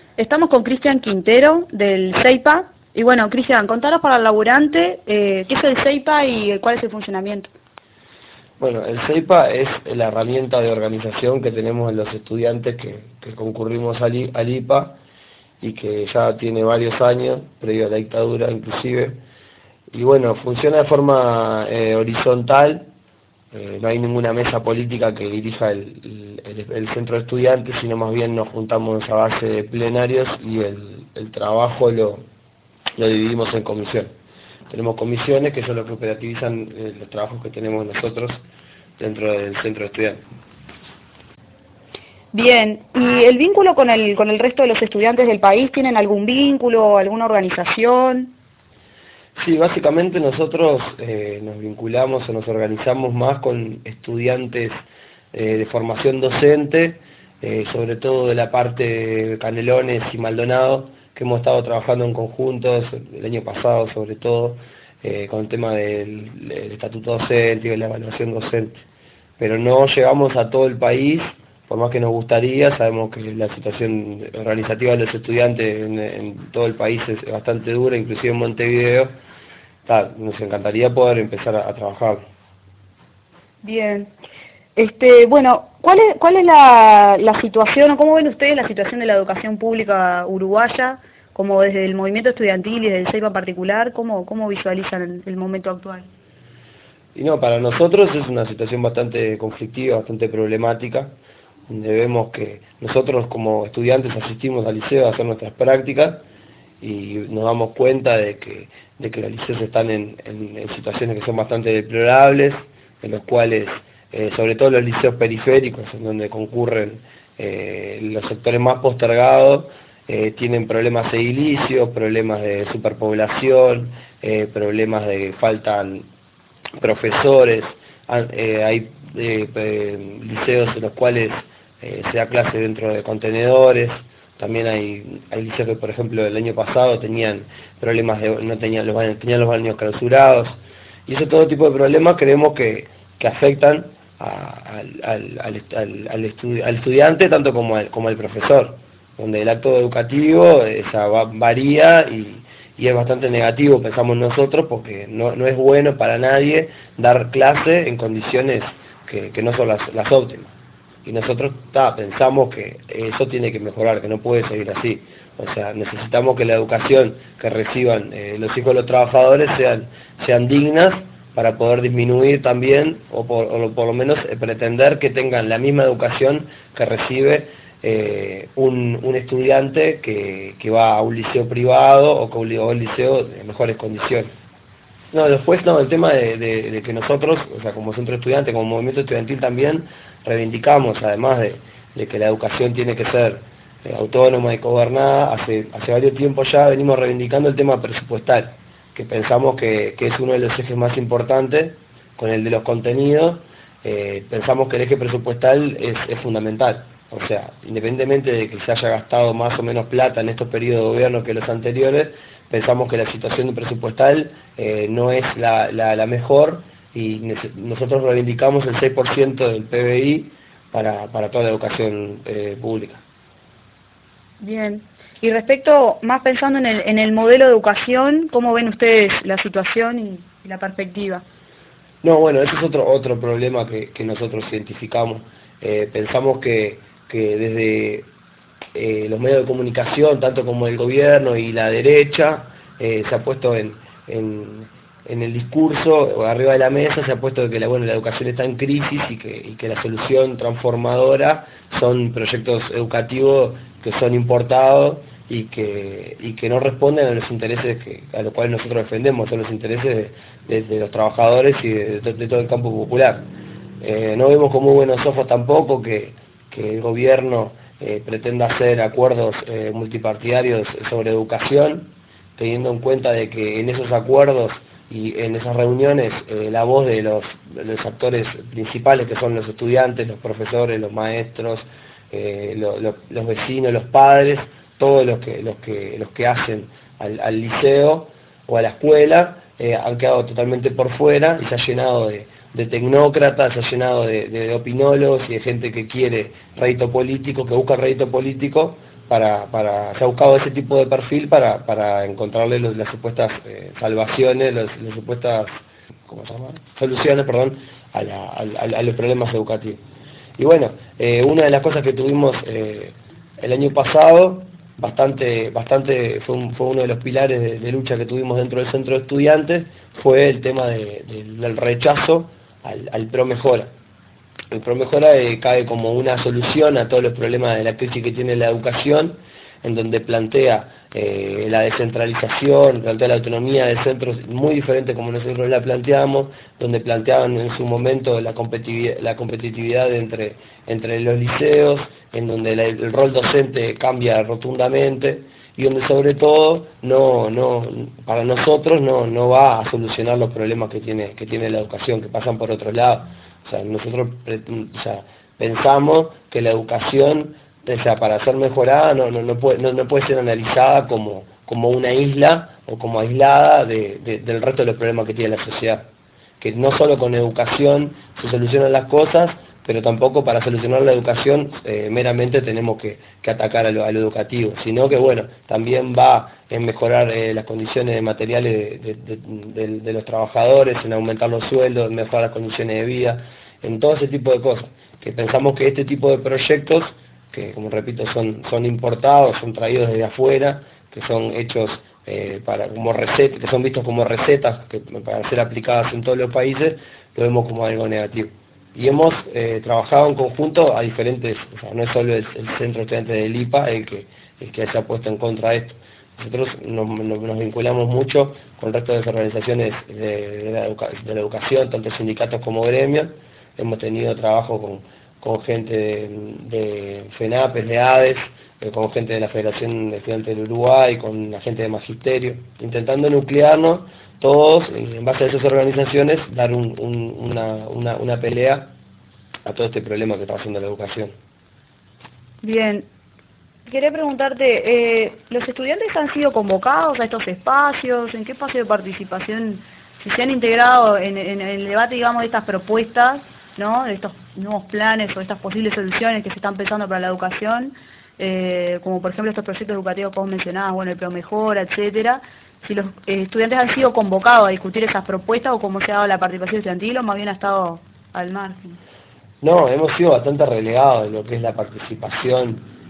Estamos con Cristian Quintero del CEIPA. Y bueno, Cristian, contanos para el laburante qué es el CEIPA y cuál es el funcionamiento. Bueno, el CEIPA es la herramienta de organización que tenemos en los estudiantes que concurrimos al IPA y que ya tiene varios años, previo a la dictadura inclusive. Y bueno, funciona de forma horizontal. No hay ninguna mesa política que dirija el centro de estudiantes, sino más bien nos juntamos a base de plenarios y el trabajo lo dividimos en comisión. Tenemos comisiones que son los que operativizan los trabajos que tenemos nosotros dentro del centro de estudiantes. Bien, ¿y el vínculo con el resto de los estudiantes del país? ¿Tienen algún vínculo, alguna organización? Sí, básicamente nosotros nos vinculamos o nos organizamos más con estudiantes de formación docente, sobre todo de la parte de Canelones y Maldonado, que hemos estado trabajando en conjuntos el año pasado sobre todo, con el tema del estatuto docente y de la evaluación docente. Pero no llegamos a todo el país, por más que nos gustaría. Sabemos que la situación organizativa de los estudiantes en todo el país es bastante dura, inclusive en Montevideo. Nos encantaría poder empezar a trabajar. Bien. Bueno, ¿cuál es la situación o cómo ven ustedes la situación de la educación pública uruguaya, como desde el movimiento estudiantil y desde el CEIPA en particular? ¿Cómo visualizan el momento actual? Y no, para nosotros es una situación bastante conflictiva, bastante problemática, donde vemos que nosotros como estudiantes asistimos al liceo a hacer nuestras prácticas y nos damos cuenta de que los liceos están en situaciones que son bastante deplorables, en los cuales, sobre todo los liceos periféricos, en donde concurren los sectores más postergados, tienen problemas edilicios, problemas de superpoblación, problemas de que faltan profesores. Hay liceos en los cuales se da clase dentro de contenedores. También hay liceos que, por ejemplo, el año pasado tenían problemas no tenían los baños clausurados, y ese todo tipo de problemas creemos que afectan al estudiante tanto como al profesor, donde el acto educativo varía y es bastante negativo, pensamos nosotros, porque no es bueno para nadie dar clase en condiciones que no son las óptimas. Y nosotros pensamos que eso tiene que mejorar, que no puede seguir así. O sea, necesitamos que la educación que reciban los hijos de los trabajadores sean dignas, para poder disminuir también, o por lo menos pretender que tengan la misma educación que recibe un estudiante que va a un liceo privado o que a un liceo de mejores condiciones. No, después el tema de que nosotros, o sea, como centro estudiante, como movimiento estudiantil también, reivindicamos, además de que la educación tiene que ser autónoma y gobernada, hace varios tiempos ya venimos reivindicando el tema presupuestal, que pensamos que es uno de los ejes más importantes, con el de los contenidos. Pensamos que el eje presupuestal es fundamental. O sea, independientemente de que se haya gastado más o menos plata en estos periodos de gobierno que los anteriores, pensamos que la situación presupuestal no es la mejor, y nosotros reivindicamos el 6% del PBI para toda la educación pública. Bien. Y respecto, más pensando en el modelo de educación, ¿cómo ven ustedes la situación y la perspectiva? No, bueno, ese es otro problema que nosotros identificamos. Pensamos que desde los medios de comunicación, tanto como el gobierno y la derecha, se ha puesto en el discurso, o arriba de la mesa, se ha puesto de que la educación está en crisis y que la solución transformadora son proyectos educativos que son importados y que no responden a los intereses a los cuales nosotros defendemos, son los intereses de los trabajadores y de todo el campo popular. No vemos con muy buenos ojos tampoco que el gobierno pretenda hacer acuerdos multipartidarios sobre educación, teniendo en cuenta de que en esos acuerdos y en esas reuniones la voz de los actores principales, que son los estudiantes, los profesores, los maestros, los vecinos, los padres, todos los que hacen al liceo o a la escuela, han quedado totalmente por fuera, y se ha llenado de tecnócratas, se ha llenado de opinólogos y de gente que quiere rédito político, que busca rédito político se ha buscado ese tipo de perfil para encontrarle las supuestas salvaciones, las supuestas, ¿cómo se llama? Soluciones, perdón, a los problemas educativos. Y bueno, una de las cosas que tuvimos el año pasado, fue uno de los pilares de lucha que tuvimos dentro del centro de estudiantes, fue el tema del rechazo al ProMejora. El ProMejora cae como una solución a todos los problemas de la crisis que tiene la educación, en donde plantea la descentralización, plantea la autonomía del centro muy diferente como nosotros la planteamos, donde planteaban en su momento la competitividad entre los liceos, en donde el rol docente cambia rotundamente y donde sobre todo para nosotros no va a solucionar los problemas que tiene la educación, que pasan por otro lado. O sea, nosotros pensamos que la educación, o sea, para ser mejorada no puede ser analizada como una isla o como aislada del resto de los problemas que tiene la sociedad. Que no solo con educación se solucionan las cosas, pero tampoco para solucionar la educación meramente tenemos que atacar a lo educativo, sino que bueno, también va en mejorar las condiciones materiales de los trabajadores, en aumentar los sueldos, en mejorar las condiciones de vida, en todo ese tipo de cosas, que pensamos que este tipo de proyectos, que como repito son importados, son traídos desde afuera, que son hechos como recetas, que son vistos como recetas para ser aplicadas en todos los países, lo vemos como algo negativo. Y hemos trabajado en conjunto a diferentes, o sea, no es solo el centro estudiante del IPA el que se ha puesto en contra de esto. Nosotros nos vinculamos mucho con el resto de las organizaciones de la educación, tanto sindicatos como gremios. Hemos tenido trabajo con gente de FENAPES, de ADES, con gente de la Federación de Estudiantes del Uruguay, con la gente de Magisterio, intentando nuclearnos todos, en base a esas organizaciones, dar una pelea a todo este problema que está haciendo la educación. Bien. Quería preguntarte, ¿los estudiantes han sido convocados a estos espacios? ¿En qué espacio de participación, si se han integrado en el debate, digamos, de estas propuestas, ¿no?, de estos nuevos planes o estas posibles soluciones que se están pensando para la educación, como por ejemplo estos proyectos educativos que vos mencionabas, bueno, el ProMejora, etcétera? Si los estudiantes han sido convocados a discutir esas propuestas o cómo se ha dado la participación estudiantil, o más bien ha estado al margen. No, hemos sido bastante relegados de lo que es la participación.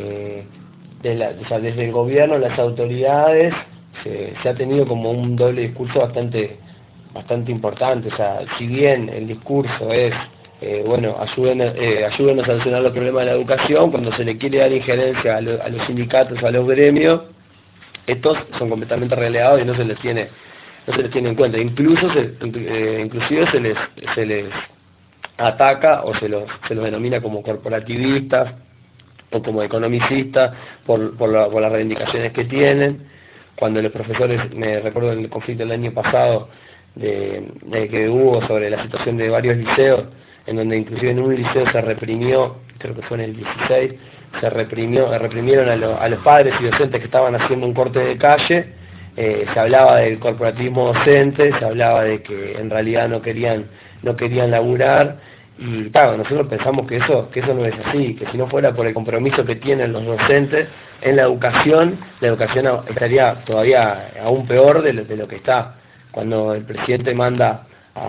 O sea, desde el gobierno, las autoridades, se ha tenido como un doble discurso bastante importante. O sea, si bien el discurso es, bueno, ayúdenos a solucionar los problemas de la educación, cuando se le quiere dar injerencia a los sindicatos, a los gremios, estos son completamente relegados y no se les tiene en cuenta. Inclusive se les ataca o se los denomina como corporativistas o como economicistas por las reivindicaciones que tienen. Cuando los profesores, me recuerdo en el conflicto del año pasado de que hubo sobre la situación de varios liceos, en donde inclusive en un liceo se reprimió, creo que fue en el 16, reprimieron a los padres y docentes que estaban haciendo un corte de calle. Se hablaba del corporativismo docente, se hablaba de que en realidad no querían laburar, y claro, nosotros pensamos que eso no es así, que si no fuera por el compromiso que tienen los docentes en la educación estaría todavía aún peor de lo que está. Cuando el presidente manda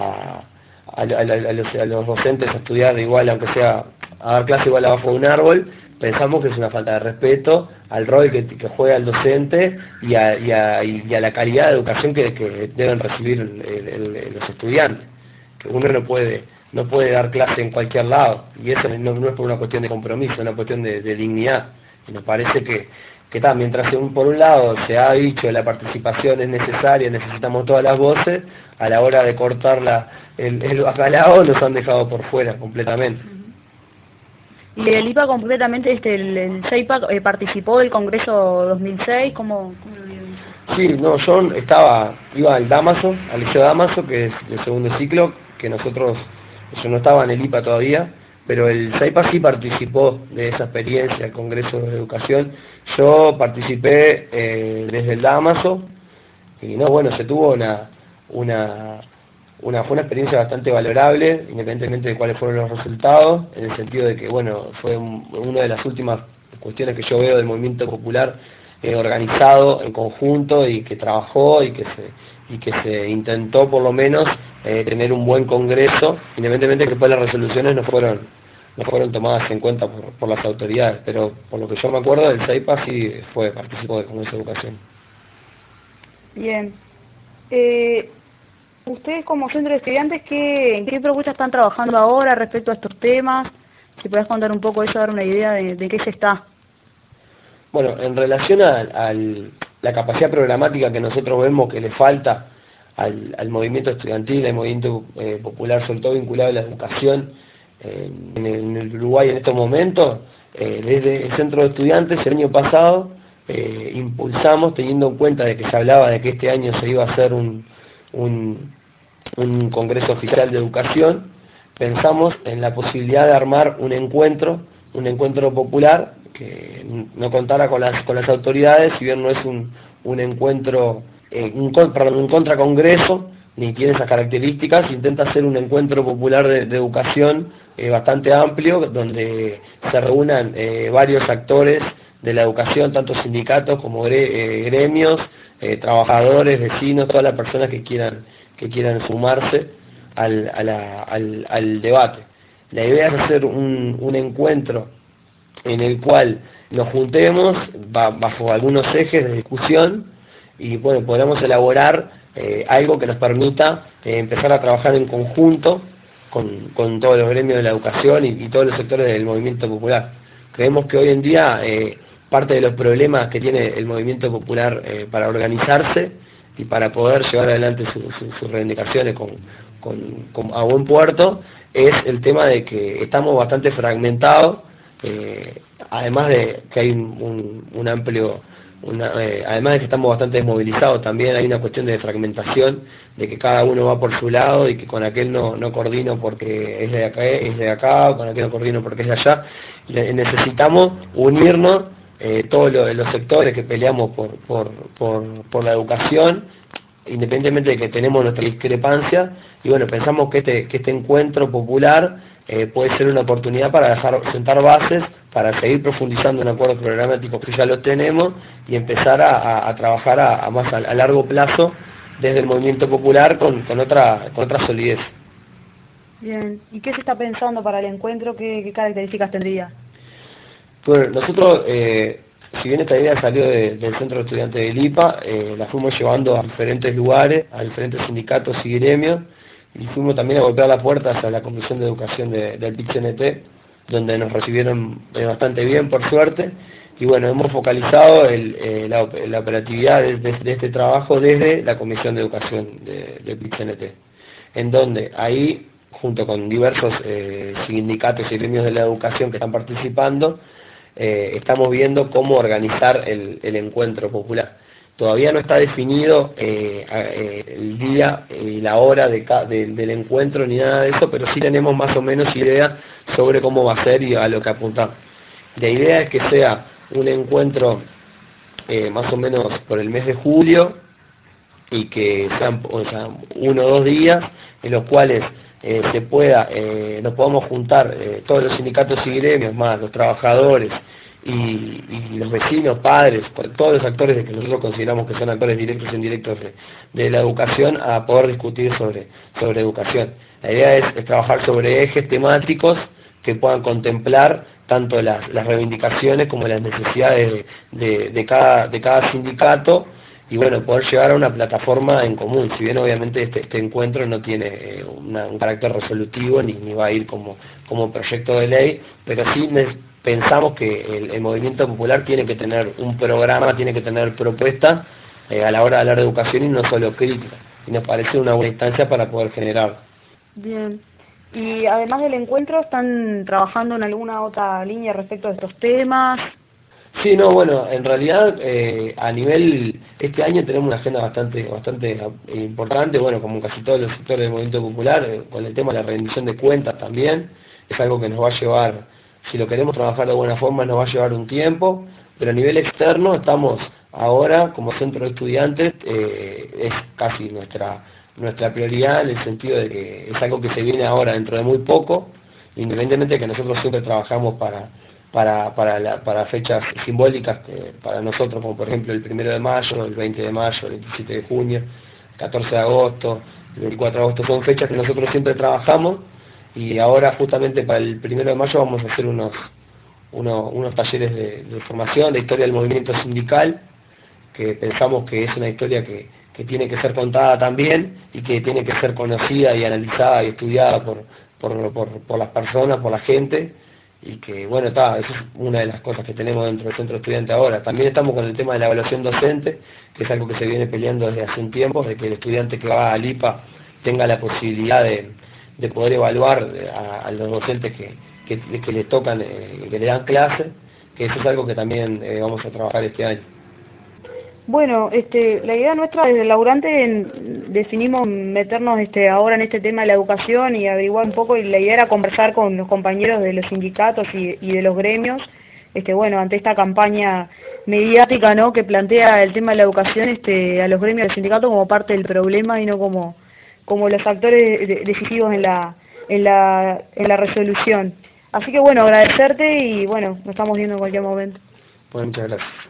a los docentes a estudiar igual, aunque sea a dar clase igual abajo de un árbol, pensamos que es una falta de respeto al rol que juega el docente y a la calidad de educación que deben recibir los estudiantes. Que uno no puede dar clase en cualquier lado, y eso no es por una cuestión de compromiso, es una cuestión de dignidad. Y nos parece que mientras por un lado se ha dicho que la participación es necesaria, necesitamos todas las voces, a la hora de cortar el bacalao nos han dejado por fuera completamente. ¿Y el IPA completamente, el CEIPA, participó del Congreso 2006? ¿Cómo lo vieron? Sí, no, yo iba al Dámaso, al Liceo Dámaso, que es el segundo ciclo, que yo no estaba en el IPA todavía, pero el CEIPA sí participó de esa experiencia, el Congreso de Educación. Yo participé desde el Dámaso, y no, bueno, se tuvo fue una experiencia bastante valorable, independientemente de cuáles fueron los resultados, en el sentido de que, bueno, fue una de las últimas cuestiones que yo veo del movimiento popular organizado en conjunto y que trabajó y que se intentó por lo menos tener un buen congreso, independientemente de que después las resoluciones no fueron tomadas en cuenta por las autoridades, pero por lo que yo me acuerdo del CEIPA sí participó del Congreso de Educación. Bien. Ustedes como centro de estudiantes, ¿en qué propuestas están trabajando ahora respecto a estos temas? Si podés contar un poco eso, dar una idea de qué se está. Bueno, en relación a la capacidad programática que nosotros vemos que le falta al movimiento estudiantil, al movimiento popular, sobre todo vinculado a la educación en el Uruguay en estos momentos, desde el centro de estudiantes el año pasado impulsamos, teniendo en cuenta de que se hablaba de que este año se iba a hacer un congreso oficial de educación, pensamos en la posibilidad de armar un encuentro popular que no contara con las autoridades, si bien no es un encuentro, un contracongreso, ni tiene esas características, intenta ser un encuentro popular de educación bastante amplio, donde se reúnan varios actores de la educación, tanto sindicatos como gremios, trabajadores, vecinos, todas las personas que quieran sumarse al debate. La idea es hacer un encuentro en el cual nos juntemos bajo algunos ejes de discusión y bueno, podamos elaborar algo que nos permita empezar a trabajar en conjunto con todos los gremios de la educación y todos los sectores del movimiento popular. Creemos que hoy en día parte de los problemas que tiene el movimiento popular para organizarse y para poder llevar adelante sus reivindicaciones a buen puerto es el tema de que estamos bastante fragmentados, además de que hay un amplio, además de que estamos bastante desmovilizados, también hay una cuestión de fragmentación, de que cada uno va por su lado y que con aquel no coordino porque es de acá, o con aquel no coordino porque es de allá. Necesitamos unirnos todos los sectores que peleamos por la educación, independientemente de que tenemos nuestra discrepancia, y bueno, pensamos que este encuentro popular puede ser una oportunidad para sentar bases, para seguir profundizando en acuerdos programáticos que ya los tenemos y empezar a trabajar a largo plazo desde el movimiento popular con otra solidez. Bien, ¿y qué se está pensando para el encuentro? ¿Qué características tendría? Bueno, nosotros, si bien esta idea salió del Centro de Estudiantes del IPA, la fuimos llevando a diferentes lugares, a diferentes sindicatos y gremios, y fuimos también a golpear las puertas a la Comisión de Educación del PIT-CNT, donde nos recibieron bastante bien, por suerte, y bueno, hemos focalizado la operatividad de este trabajo desde la Comisión de Educación del PIT-CNT, en donde ahí, junto con diversos sindicatos y gremios de la educación que están participando, estamos viendo cómo organizar el encuentro popular. Todavía no está definido el día y la hora del encuentro ni nada de eso, pero sí tenemos más o menos idea sobre cómo va a ser y a lo que apuntar. La idea es que sea un encuentro más o menos por el mes de julio y que sean 1 o 2 días en los cuales nos podamos juntar todos los sindicatos y gremios, más los trabajadores y los vecinos, padres, todos los actores de que nosotros consideramos que son actores directos e indirectos de la educación, a poder discutir sobre educación. La idea es trabajar sobre ejes temáticos que puedan contemplar tanto las reivindicaciones como las necesidades de cada sindicato, y bueno, poder llegar a una plataforma en común, si bien obviamente este encuentro no tiene un carácter resolutivo ni va a ir como proyecto de ley, pero sí pensamos que el movimiento popular tiene que tener un programa, tiene que tener propuestas a la hora de hablar de educación y no solo crítica, y nos parece una buena instancia para poder generar. Bien. Y además del encuentro, ¿están trabajando en alguna otra línea respecto a estos temas? Sí, no, bueno, en realidad a nivel, este año tenemos una agenda bastante importante, bueno, como casi todos los sectores del movimiento popular, con el tema de la rendición de cuentas también, es algo que nos va a llevar, si lo queremos trabajar de buena forma, nos va a llevar un tiempo, pero a nivel externo estamos ahora, como centro de estudiantes, es casi nuestra prioridad en el sentido de que es algo que se viene ahora dentro de muy poco, independientemente de que nosotros siempre trabajamos para fechas simbólicas para nosotros, como por ejemplo el 1 de mayo, el 20 de mayo, el 27 de junio, el 14 de agosto, el 24 de agosto, son fechas que nosotros siempre trabajamos, y ahora justamente para el 1 de mayo vamos a hacer unos talleres de formación, de historia del movimiento sindical, que pensamos que es una historia que tiene que ser contada también, y que tiene que ser conocida y analizada y estudiada por las personas, por la gente, y que bueno, eso es una de las cosas que tenemos dentro del centro estudiante ahora. También estamos con el tema de la evaluación docente, que es algo que se viene peleando desde hace un tiempo, de que el estudiante que va al IPA tenga la posibilidad de poder evaluar a los docentes que le tocan, que le dan clase, que eso es algo que también vamos a trabajar este año. Bueno, la idea nuestra desde el laburante definimos meternos ahora en este tema de la educación y averiguar un poco, y la idea era conversar con los compañeros de los sindicatos y de los gremios, bueno, ante esta campaña mediática, ¿no?, que plantea el tema de la educación, a los gremios del sindicato como parte del problema y no como los actores decisivos en la resolución. Así que bueno, agradecerte y bueno, nos estamos viendo en cualquier momento. Bueno, muchas gracias.